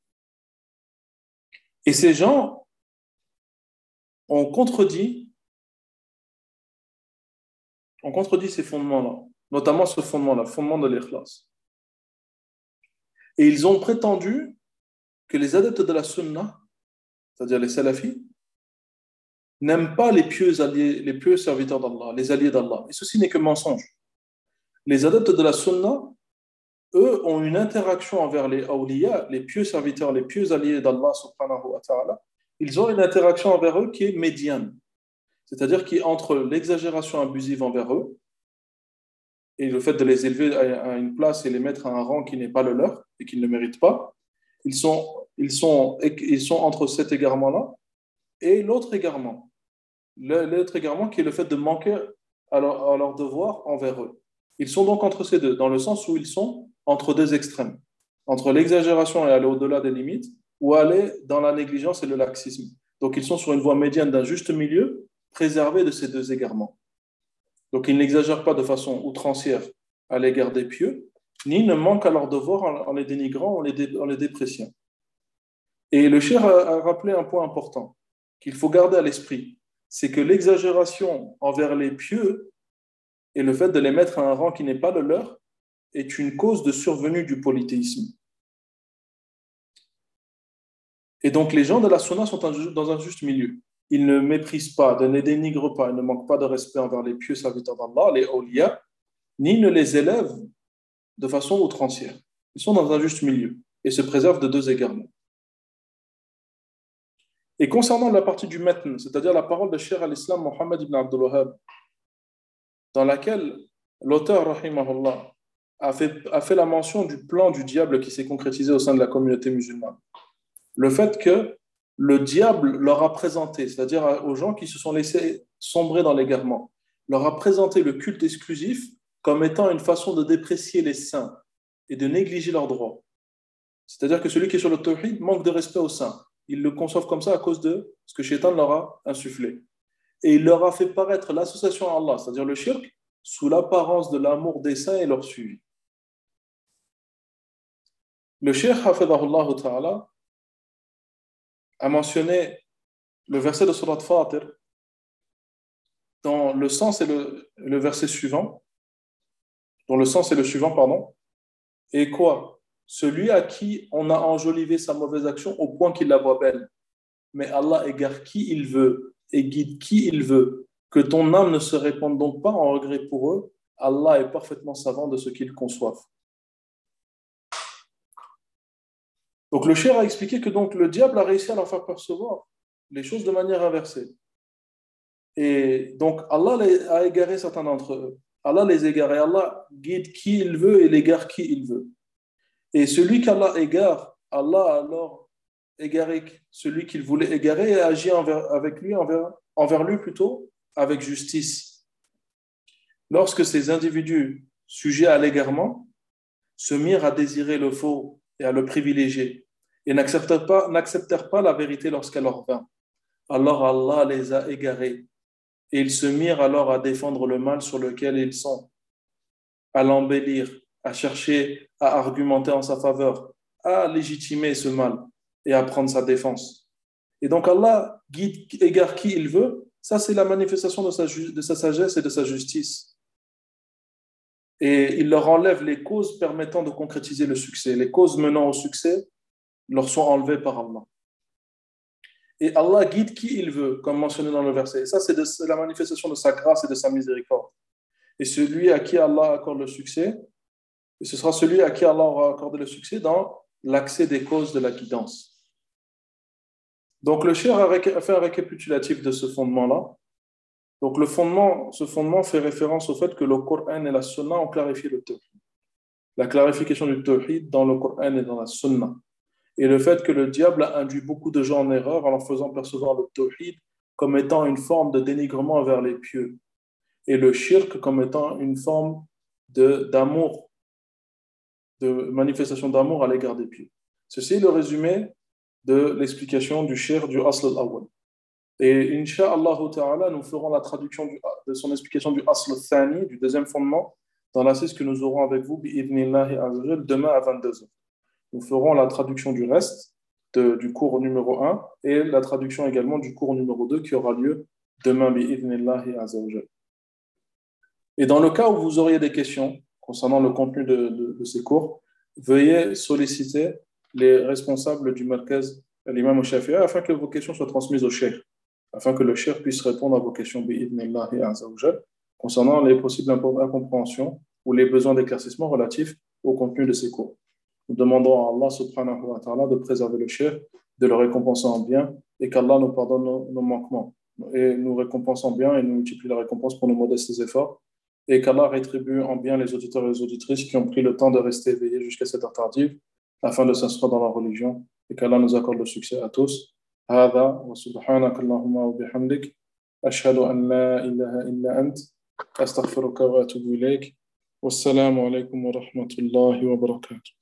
Et ces gens ont contredit ces fondements-là, notamment ce fondement-là, le fondement de l'ikhlas. Et ils ont prétendu que les adeptes de la sunna, c'est-à-dire les salafis, n'aiment pas les pieux alliés, les pieux serviteurs d'Allah, les alliés d'Allah. Et ceci n'est que mensonge. Les adeptes de la sunna, eux, ont une interaction envers les awliya, les pieux serviteurs, les pieux alliés d'Allah subhanahu wa ta'ala. Ils ont une interaction envers eux qui est médiane. C'est-à-dire qui est entre l'exagération abusive envers eux et le fait de les élever à une place et les mettre à un rang qui n'est pas le leur et qu'ils ne méritent pas. Ils sont entre cet égarement-là et l'autre égarement. L'autre égarement qui est le fait de manquer à leur devoir envers eux. Ils sont donc entre ces deux, dans le sens où ils sont entre deux extrêmes, entre l'exagération et aller au-delà des limites, ou aller dans la négligence et le laxisme. Donc ils sont sur une voie médiane d'un juste milieu, préservés de ces deux égarements. Donc ils n'exagèrent pas de façon outrancière à l'égard des pieux, ni ne manquent à leur devoir en les dénigrant, en les dépréciant. Et le cheikh a rappelé un point important qu'il faut garder à l'esprit, c'est que l'exagération envers les pieux et le fait de les mettre à un rang qui n'est pas le leur est une cause de survenue du polythéisme. Et donc les gens de la sunna sont dans un juste milieu. Ils ne méprisent pas, ne dénigrent pas, ils ne manquent pas de respect envers les pieux serviteurs d'Allah, les awliya, ni ne les élèvent de façon outrancière. Ils sont dans un juste milieu et se préservent de deux égarements. Et concernant la partie du matn, c'est-à-dire la parole de Cheikh al-Islam Mohammed ibn Abdul Wahhab, dans laquelle l'auteur, rahimahullah, a fait la mention du plan du diable qui s'est concrétisé au sein de la communauté musulmane. Le fait que le diable leur a présenté, c'est-à-dire aux gens qui se sont laissés sombrer dans l'égarement, leur a présenté le culte exclusif comme étant une façon de déprécier les saints et de négliger leurs droits. C'est-à-dire que celui qui est sur le tawhid manque de respect aux saints. Ils le conçoivent comme ça à cause de ce que Shaitan leur a insufflé. Et il leur a fait paraître l'association à Allah, c'est-à-dire le shirk, sous l'apparence de l'amour des saints et leur suivi. Le cheikh Hafidahullah Ta'ala a mentionné le verset de Surat Fatir dans le sens et le verset suivant, dont le sens est le suivant, pardon. Et quoi? Celui à qui on a enjolivé sa mauvaise action au point qu'il la voit belle. Mais Allah égare qui il veut et guide qui il veut. Que ton âme ne se répande donc pas en regret pour eux. Allah est parfaitement savant de ce qu'ils conçoivent. Donc le cheikh a expliqué que donc le diable a réussi à leur faire percevoir les choses de manière inversée. Et donc Allah a égaré certains d'entre eux. Allah les égare et Allah guide qui il veut et l'égare qui il veut. Et celui qu'Allah égare, Allah a alors égaré celui qu'il voulait égarer et agit envers lui plutôt avec justice. Lorsque ces individus sujets à l'égarement se mirent à désirer le faux et à le privilégier et n'acceptèrent pas la vérité lorsqu'elle leur vint, alors Allah les a égarés et ils se mirent alors à défendre le mal sur lequel ils sont, à l'embellir, à chercher à argumenter en sa faveur, à légitimer ce mal et à prendre sa défense. Et donc Allah égare qui il veut, ça c'est la manifestation de sa sagesse et de sa justice. Et il leur enlève les causes permettant de concrétiser le succès. Les causes menant au succès leur sont enlevées par Allah. Et Allah guide qui il veut, comme mentionné dans le verset. Et ça, c'est la manifestation de sa grâce et de sa miséricorde. et celui à qui Allah accorde le succès, et ce sera celui à qui Allah aura accordé le succès dans l'accès des causes de la guidance. Donc le cheikh a fait un récapitulatif de ce fondement-là. Donc ce fondement fait référence au fait que le Coran et la Sunna ont clarifié le tawhid. La clarification du tawhid dans le Coran et dans la Sunna. Et le fait que le diable a induit beaucoup de gens en erreur en leur faisant percevoir le tawhid comme étant une forme de dénigrement envers les pieux. Et le shirk comme étant une forme d'amour, de manifestation d'amour à l'égard des pieux. Ceci est le résumé de l'explication du shirk du Asl al-Awwal. Et Inch'Allah ta'ala, nous ferons la traduction de son explication du Asl al-Thani, du deuxième fondement, dans l'assise que nous aurons avec vous, bi'idhnillahi azza demain à 22h. Nous ferons la traduction du reste du cours numéro 1 et la traduction également du cours numéro 2 qui aura lieu demain, bi'idhnillahi azza. Et dans le cas où vous auriez des questions concernant le contenu de ces cours, veuillez solliciter les responsables du Markaz, l'imam Shafi'i, afin que vos questions soient transmises au cheikh, afin que le cheikh puisse répondre à vos questions bi'idhnillahi azza wa jal, concernant les possibles incompréhensions ou les besoins d'éclaircissement relatifs au contenu de ces cours. Nous demandons à Allah subhanahu wa ta'ala de préserver le cheikh, de le récompenser en bien et qu'Allah nous pardonne nos manquements et nous récompense en bien et nous multiplie la récompense pour nos modestes efforts. Et qu'Allah rétribue en bien les auditeurs et les auditrices qui ont pris le temps de rester éveillés jusqu'à cette heure tardive afin de s'instruire dans la religion et qu'Allah nous accorde le succès à tous. هذا وسبحانك اللهم وبحمدك أشهد أن لا إله إلا أنت أستغفرك وأتوب إليك والسلام عليكم ورحمة الله وبركاته.